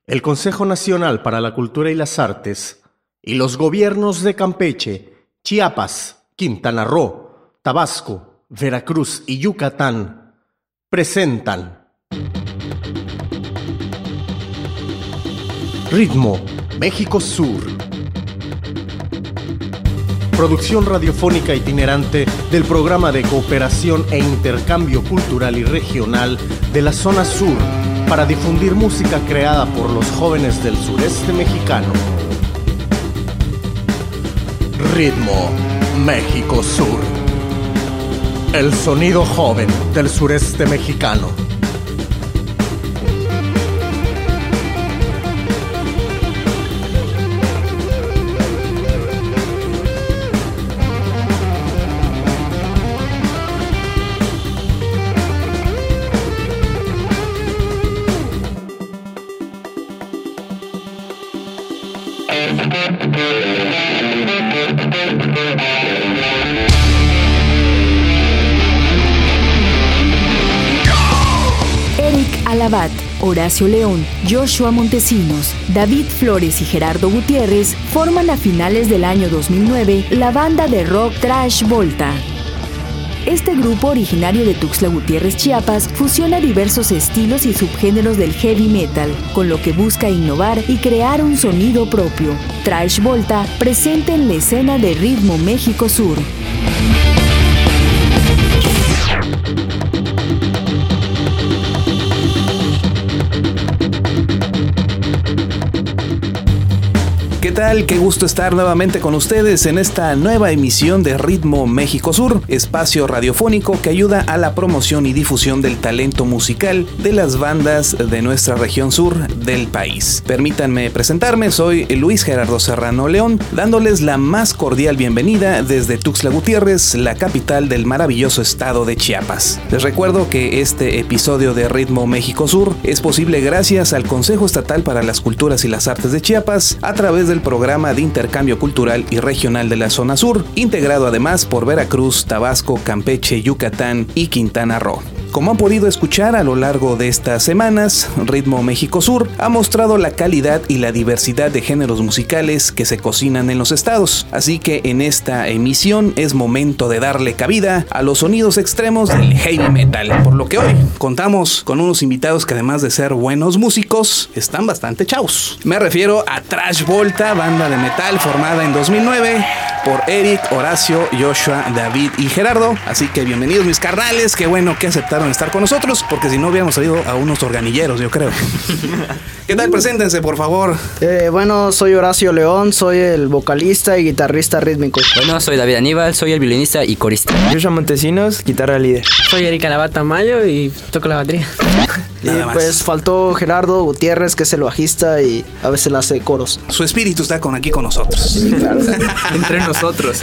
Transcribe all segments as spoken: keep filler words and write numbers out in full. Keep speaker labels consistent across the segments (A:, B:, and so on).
A: el Consejo Nacional para la Cultura y las Artes y los gobiernos de Campeche, Chiapas, Quintana Roo, Tabasco, Veracruz y Yucatán presentan Ritmo México Sur. Producción radiofónica itinerante del Programa de Cooperación e Intercambio Cultural y Regional de la Zona Sur para difundir música creada por los jóvenes del sureste mexicano. Ritmo México Sur. El sonido joven del sureste mexicano.
B: Alabat, Horacio León, Joshua Montesinos, David Flores y Gerardo Gutiérrez forman a finales del año dos mil nueve la banda de rock Trash Volta. Este grupo, originario de Tuxtla Gutiérrez, Chiapas, fusiona diversos estilos y subgéneros del heavy metal, con lo que busca innovar y crear un sonido propio. Trash Volta, presente en la escena de Ritmo México Sur.
C: ¿Qué tal? Qué gusto estar nuevamente con ustedes en esta nueva emisión de Ritmo México Sur, espacio radiofónico que ayuda a la promoción y difusión del talento musical de las bandas de nuestra región sur del país. Permítanme presentarme, soy Luis Gerardo Serrano León, dándoles la más cordial bienvenida desde Tuxtla Gutiérrez, la capital del maravilloso estado de Chiapas. Les recuerdo que este episodio de Ritmo México Sur es posible gracias al Consejo Estatal para las Culturas y las Artes de Chiapas a través del Programa de Intercambio Cultural y Regional de la Zona Sur, integrado además por Veracruz, Tabasco, Campeche, Yucatán y Quintana Roo. Como han podido escuchar a lo largo de estas semanas, Ritmo México Sur ha mostrado la calidad y la diversidad de géneros musicales que se cocinan en los estados, así que en esta emisión es momento de darle cabida a los sonidos extremos del heavy metal, por lo que hoy contamos con unos invitados que además de ser buenos músicos, están bastante chavos. Me refiero a Trash Volta, banda de metal formada en dos mil nueve por Eric, Horacio, Joshua, David y Gerardo, así que bienvenidos mis carnales, qué bueno que aceptaron estar con nosotros, porque si no hubiéramos salido a unos organilleros, yo creo. ¿Qué tal? Preséntense, por favor.
D: Eh, bueno, soy Horacio León, soy el vocalista y guitarrista rítmico.
E: Bueno, soy David Aníbal, soy el violinista y corista.
F: Joshua Montesinos, guitarra líder.
G: Soy Erika Alabat Tamayo y toco la batería.
D: Y pues faltó Gerardo Gutiérrez, que es el bajista y a veces le hace coros.
C: Su espíritu está con aquí con nosotros.
D: Sí, claro.
E: Entre nosotros.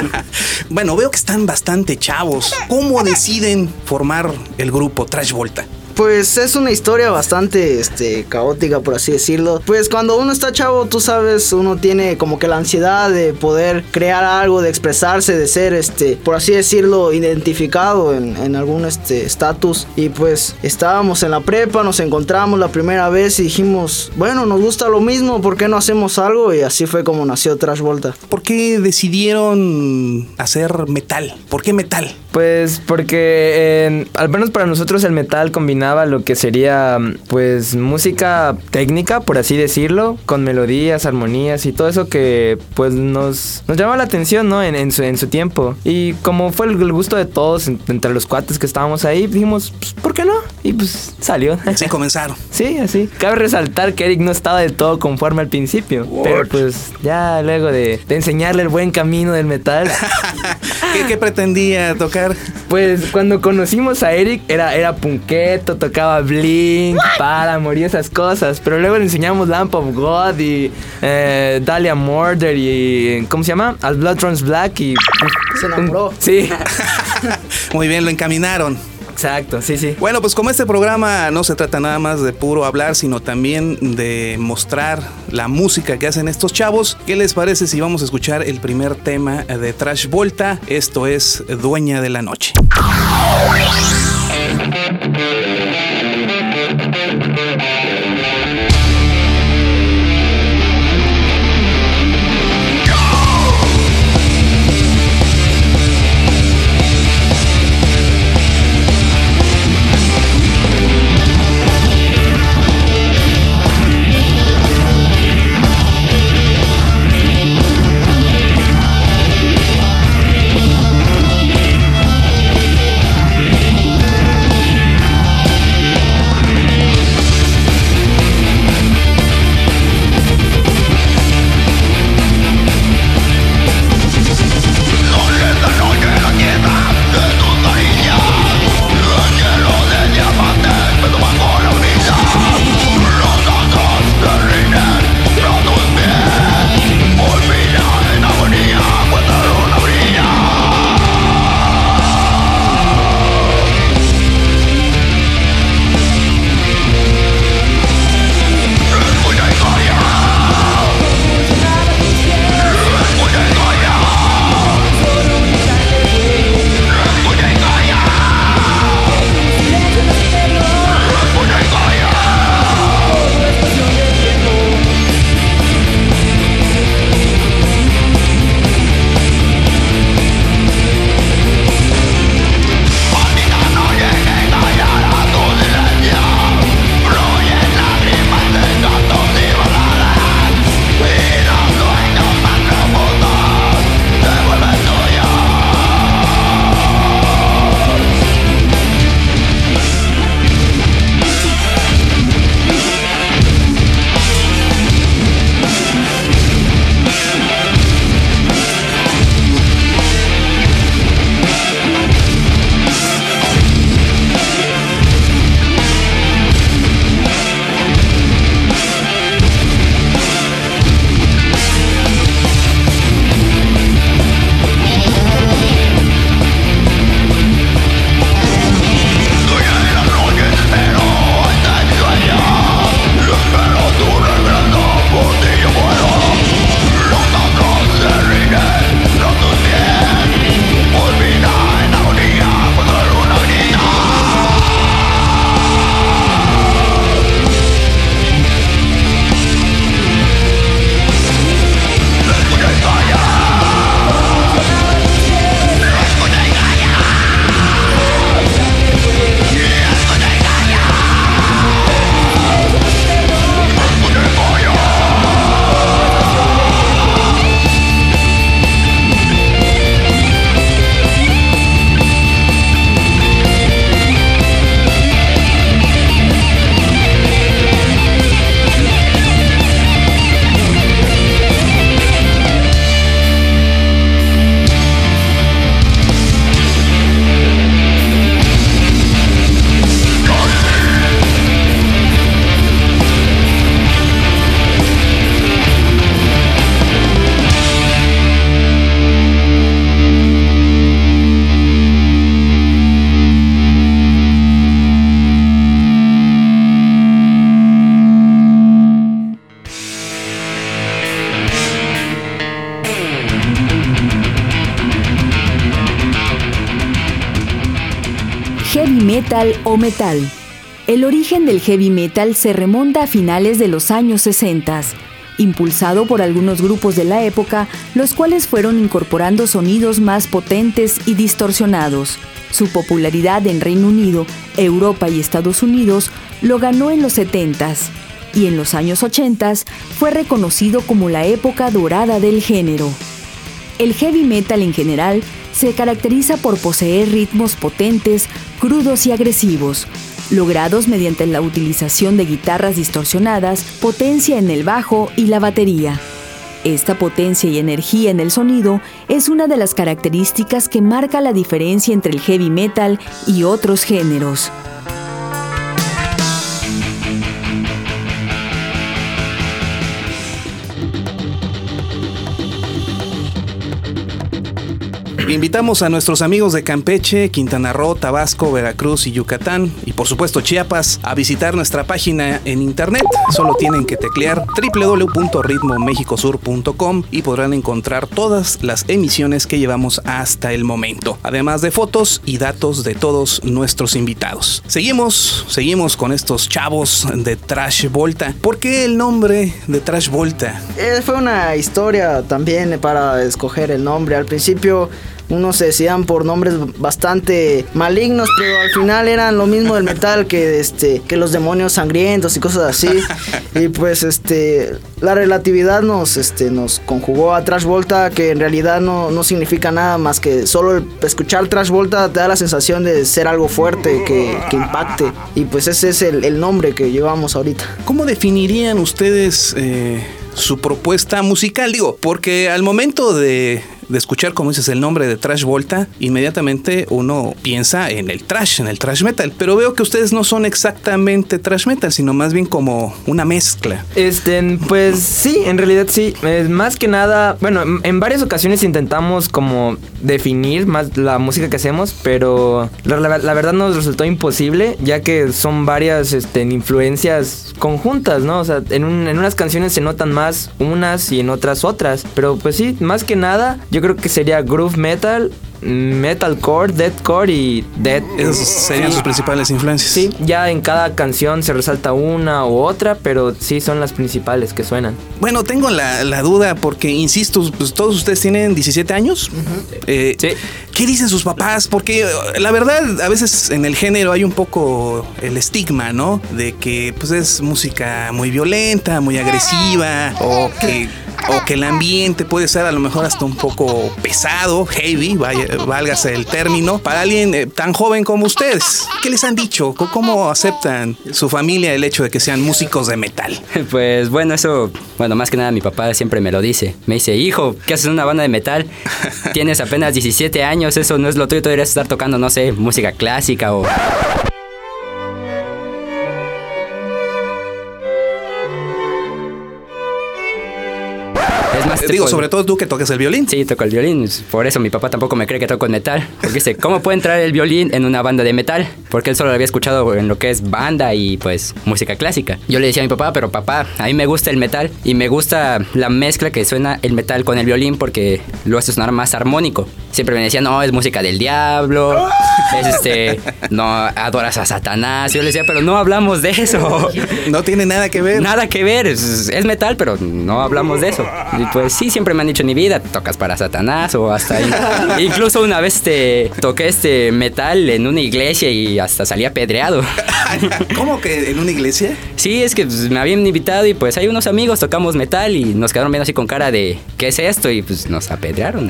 C: Bueno, veo que están bastante chavos. ¿Cómo deciden formar el grupo Trash Volta?
D: Pues es una historia bastante este, caótica, por así decirlo. Pues cuando uno está chavo, tú sabes, uno tiene como que la ansiedad de poder crear algo, de expresarse, de ser, este, por así decirlo, identificado en, en algún este estatus. Y pues estábamos en la prepa, nos encontramos la primera vez y dijimos, bueno, nos gusta lo mismo, ¿por qué no hacemos algo? Y así fue como nació Trash Volta.
C: ¿Por qué decidieron hacer metal? ¿Por qué metal?
F: Pues porque eh, al menos para nosotros el metal combinaba lo que sería pues música técnica, por así decirlo, con melodías, armonías y todo eso que pues nos, nos llama la atención, ¿no? En, en, su, en su tiempo. Y como fue el, el gusto de todos entre los cuates que estábamos ahí, dijimos, pues, ¿por qué no? Y pues salió.
C: Así comenzaron.
F: Sí, así. Cabe resaltar que Eric no estaba del todo conforme al principio. What? Pero pues ya luego de, de enseñarle el buen camino del metal.
C: ¿Qué, ¿Qué pretendía tocar?
F: Pues cuando conocimos a Eric era, era punketo, tocaba Blink, Paramore y esas cosas. Pero luego le enseñamos Lamp of God y eh, Dahlia Murder y ¿cómo se llama? As Blood Runs Black y...
D: Se enamoró.
F: Sí.
C: Muy bien, lo encaminaron.
F: Exacto, sí, sí.
C: Bueno, pues como este programa no se trata nada más de puro hablar, sino también de mostrar la música que hacen estos chavos, ¿qué les parece si vamos a escuchar el primer tema de Trash Volta? Esto es Dueña de la Noche.
B: metal o metal. El origen del heavy metal se remonta a finales de los años sesenta, impulsado por algunos grupos de la época, los cuales fueron incorporando sonidos más potentes y distorsionados. Su popularidad en Reino Unido, Europa y Estados Unidos lo ganó en los setentas, y en los años ochentas fue reconocido como la época dorada del género. El heavy metal en general se caracteriza por poseer ritmos potentes, crudos y agresivos, logrados mediante la utilización de guitarras distorsionadas, potencia en el bajo y la batería. Esta potencia y energía en el sonido es una de las características que marca la diferencia entre el heavy metal y otros géneros.
C: Invitamos a nuestros amigos de Campeche, Quintana Roo, Tabasco, Veracruz y Yucatán, y por supuesto Chiapas, a visitar nuestra página en internet. Solo tienen que teclear doble u doble u doble u punto ritmo mexico sur punto com y podrán encontrar todas las emisiones que llevamos hasta el momento, además de fotos y datos de todos nuestros invitados. Seguimos, seguimos con estos chavos de Trash Volta. ¿Por qué el nombre de Trash Volta?
D: Eh, fue una historia también para escoger el nombre. Al principio unos se decían por nombres bastante malignos, pero al final eran lo mismo del metal que este que los demonios sangrientos y cosas así. Y pues este la relatividad nos este nos conjugó a Trash Volta, que en realidad no, no significa nada más que solo el escuchar Trash Volta te da la sensación de ser algo fuerte que, que impacte. Y pues ese es el, el nombre que llevamos ahorita.
C: ¿Cómo definirían ustedes eh, su propuesta musical? Digo, porque al momento de de escuchar, como dices, el nombre de Trash Volta, inmediatamente uno piensa en el trash, en el trash metal. Pero veo que ustedes no son exactamente trash metal, sino más bien como una mezcla.
F: Este, pues sí, en realidad sí. Es más que nada, bueno, en, en varias ocasiones intentamos como definir más la música que hacemos, pero la, la, la verdad nos resultó imposible, ya que son varias este, influencias conjuntas, ¿no? O sea, en, un, en unas canciones se notan más unas y en otras otras. Pero pues sí, más que nada, yo creo que sería groove metal, metalcore, deathcore y death.
C: Esas serían sí. sus principales influencias.
F: Sí, ya en cada canción se resalta una u otra, pero sí son las principales que suenan.
C: Bueno, tengo la, la duda porque, insisto, pues todos ustedes tienen diecisiete años. Uh-huh. eh, sí. ¿Qué dicen sus papás? Porque la verdad, a veces en el género hay un poco el estigma, ¿no? De que pues es música muy violenta, muy agresiva, o que... o que el ambiente puede ser a lo mejor hasta un poco pesado, heavy, vaya, válgase el término, para alguien eh, tan joven como ustedes. ¿Qué les han dicho? ¿Cómo aceptan su familia el hecho de que sean músicos de metal?
E: Pues bueno, eso, bueno, más que nada mi papá siempre me lo dice. Me dice, hijo, ¿qué haces en una banda de metal? Tienes apenas diecisiete años, eso no es lo tuyo, tú deberías estar tocando, no sé, música clásica o...
C: Más, Digo, sobre todo tú que tocas el violín.
E: Sí, toco el violín. Por eso mi papá tampoco me cree que toco el metal. Porque dice, ¿cómo puede entrar el violín en una banda de metal? Porque él solo lo había escuchado en lo que es banda y pues música clásica. Yo le decía a mi papá, pero papá, a mí me gusta el metal y me gusta la mezcla que suena el metal con el violín porque lo hace sonar más armónico. Siempre me decía, no, es música del diablo, es este, no, adoras a Satanás. Yo le decía, pero no hablamos de eso.
C: No tiene nada que ver.
E: Nada que ver, es, es metal, pero no hablamos de eso. Y pues sí, siempre me han dicho en mi vida, tocas para Satanás o hasta ahí. Incluso una vez este, toqué este metal en una iglesia y hasta salí apedreado.
C: ¿Cómo que en una iglesia?
E: Sí, es que pues, me habían invitado y pues hay unos amigos, tocamos metal y nos quedaron viendo así con cara de ¿qué es esto? Y pues nos apedrearon.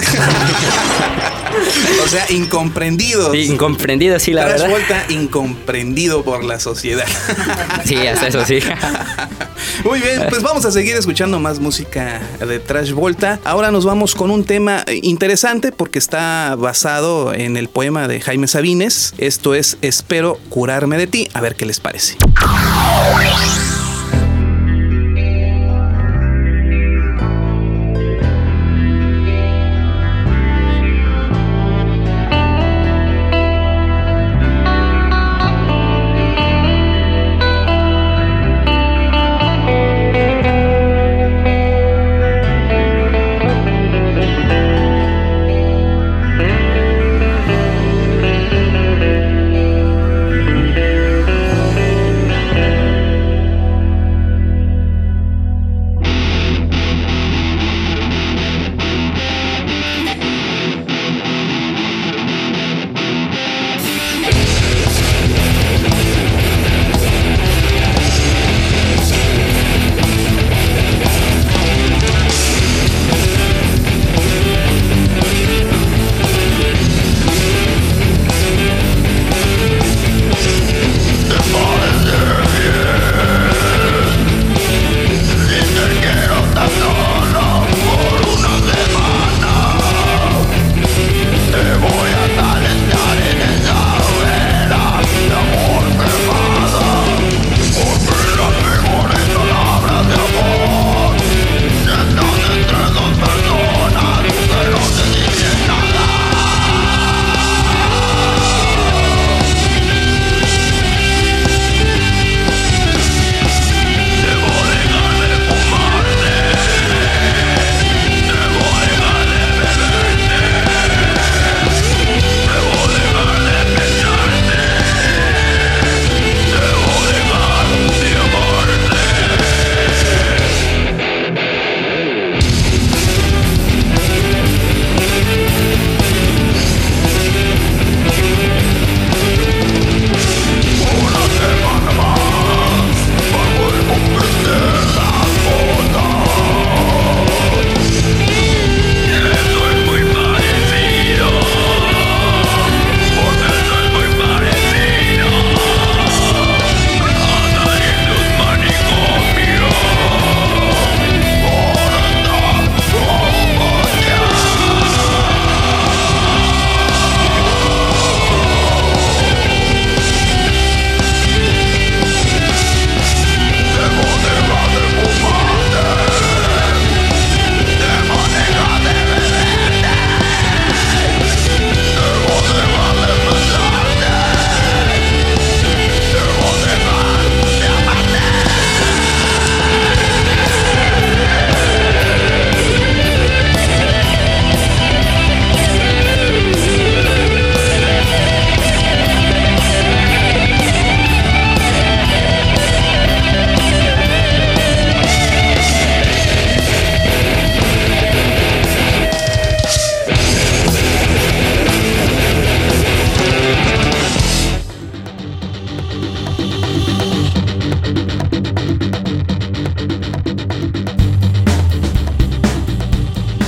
C: O sea, incomprendidos.
E: Sí, incomprendido, sí, la
C: Trash
E: verdad.
C: Volta incomprendido por la sociedad.
E: Sí, hasta eso sí.
C: Muy bien, pues vamos a seguir escuchando más música de Trash Volta. Ahora nos vamos con un tema interesante porque está basado en el poema de Jaime Sabines. Esto es Espero curarme de ti. A ver qué les parece.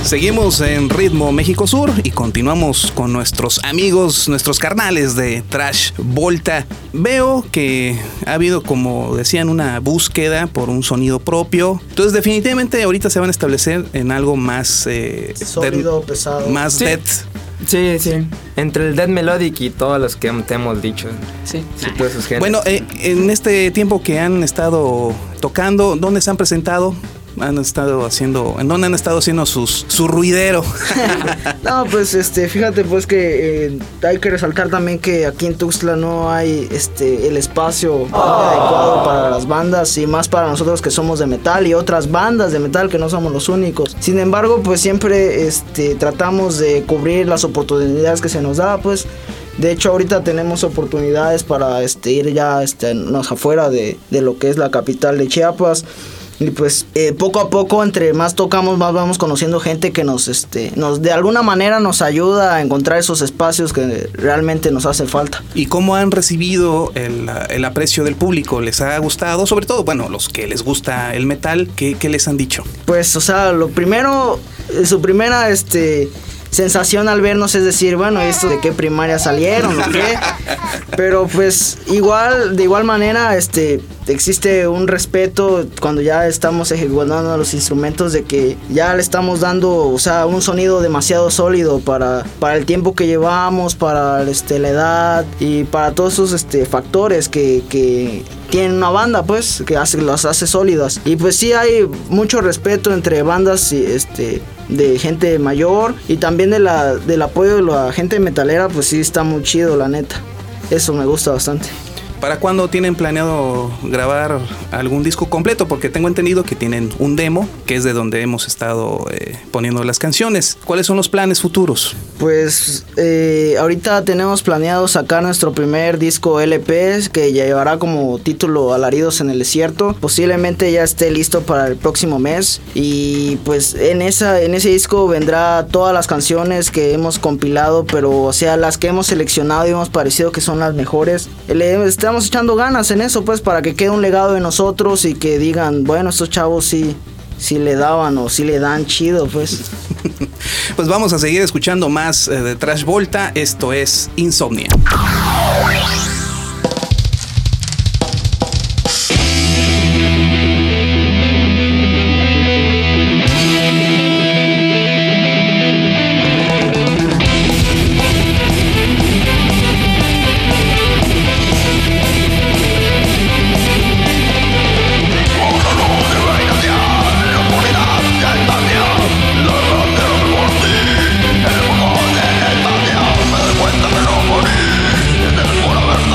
C: Seguimos en Ritmo México Sur y continuamos con nuestros amigos, nuestros carnales de Trash Volta. Veo que ha habido, como decían, una búsqueda por un sonido propio. Entonces, definitivamente ahorita se van a establecer en algo más eh,
D: sólido,
C: dead,
D: pesado.
C: Más
F: Sí.
C: death.
F: Sí, sí. Entre el death melodic y todos los que te hemos dicho.
G: Sí.
F: Sí, todos esos géneros.
C: Bueno, eh, en este tiempo que han estado tocando, ¿dónde se han presentado? Han estado haciendo, ¿en dónde han estado haciendo sus, su ruidero?
D: No, pues este, fíjate pues que eh, hay que resaltar también que aquí en Tuxtla no hay este el espacio adecuado para las bandas y más para nosotros que somos de metal y otras bandas de metal que no somos los únicos. Sin embargo, pues siempre este tratamos de cubrir las oportunidades que se nos da, pues. De hecho, ahorita tenemos oportunidades para este ir ya este nos afuera de, de lo que es la capital de Chiapas. Y pues eh, poco a poco, entre más tocamos, más vamos conociendo gente que nos, este, nos de alguna manera nos ayuda a encontrar esos espacios que realmente nos hace falta.
C: ¿Y cómo han recibido el, el aprecio del público? ¿Les ha gustado? Sobre todo, bueno, los que les gusta el metal, ¿qué, qué les han dicho?
D: Pues, o sea, lo primero, su primera, este... sensación al vernos es decir, bueno, ¿esto de qué primaria salieron o qué? Pero pues igual, de igual manera, este, existe un respeto cuando ya estamos ejecutando los instrumentos de que ya le estamos dando, o sea, un sonido demasiado sólido para, para el tiempo que llevamos, para este, la edad y para todos esos este, factores que, que tienen una banda, pues, que hace, las hace sólidas. Y pues sí hay mucho respeto entre bandas y este... de gente mayor y también de la, del apoyo de la gente metalera, pues sí está muy chido, la neta. Eso me gusta bastante.
C: ¿Para cuándo tienen planeado grabar algún disco completo? Porque tengo entendido que tienen un demo, que es de donde hemos estado eh, poniendo las canciones. ¿Cuáles son los planes futuros?
D: Pues eh, ahorita tenemos planeado sacar nuestro primer disco L P, que llevará como título Alaridos en el Desierto. Posiblemente ya esté listo para el próximo mes. Y pues en, esa, en ese disco vendrá todas las canciones que hemos compilado, pero o sea, las que hemos seleccionado y hemos parecido que son las mejores. Le estamos echando ganas en eso, pues, para que quede un legado de nosotros y que digan, bueno, estos chavos sí, sí le daban o sí le dan chido, pues.
C: Pues vamos a seguir escuchando más eh, de Trash Volta. Esto es Insomnia.
H: Cuenta que no morí, en el por haber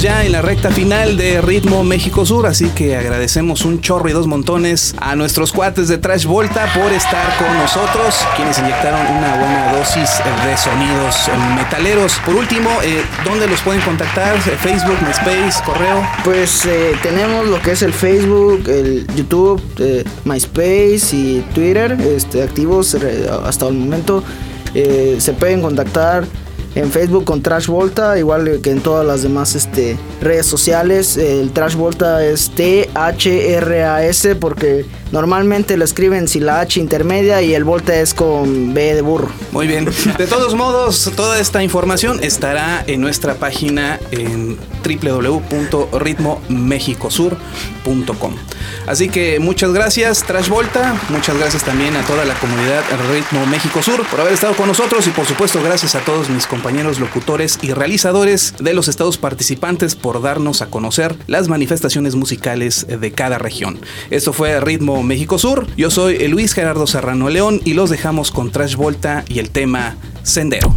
C: estamos ya en la recta final de Ritmo México Sur, así que agradecemos un chorro y dos montones a nuestros cuates de Trash Volta por estar con nosotros, quienes inyectaron una buena dosis de sonidos metaleros. Por último, eh, ¿dónde los pueden contactar? Facebook, MySpace, correo.
D: Pues eh, tenemos lo que es el Facebook, el YouTube, eh, MySpace y Twitter, este, activos eh, hasta el momento. Eh, se pueden contactar en Facebook con Trash Volta, igual que en todas las demás este, redes sociales. El Trash Volta es T H R A S porque normalmente lo escriben sin la H intermedia y el Volta es con B de burro.
C: Muy bien. De todos modos, toda esta información estará en nuestra página en doble u doble u doble u punto ritmo mexico sur punto com. Así que muchas gracias, Trash Volta. Muchas gracias también a toda la comunidad Ritmo México Sur por haber estado con nosotros, y por supuesto gracias a todos mis compañeros locutores y realizadores de los estados participantes por darnos a conocer las manifestaciones musicales de cada región. Esto fue Ritmo México Sur. Yo soy Luis Gerardo Serrano León y los dejamos con Trash Volta y el tema Sendero.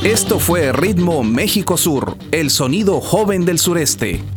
C: Esto fue Ritmo México Sur, el sonido joven del sureste.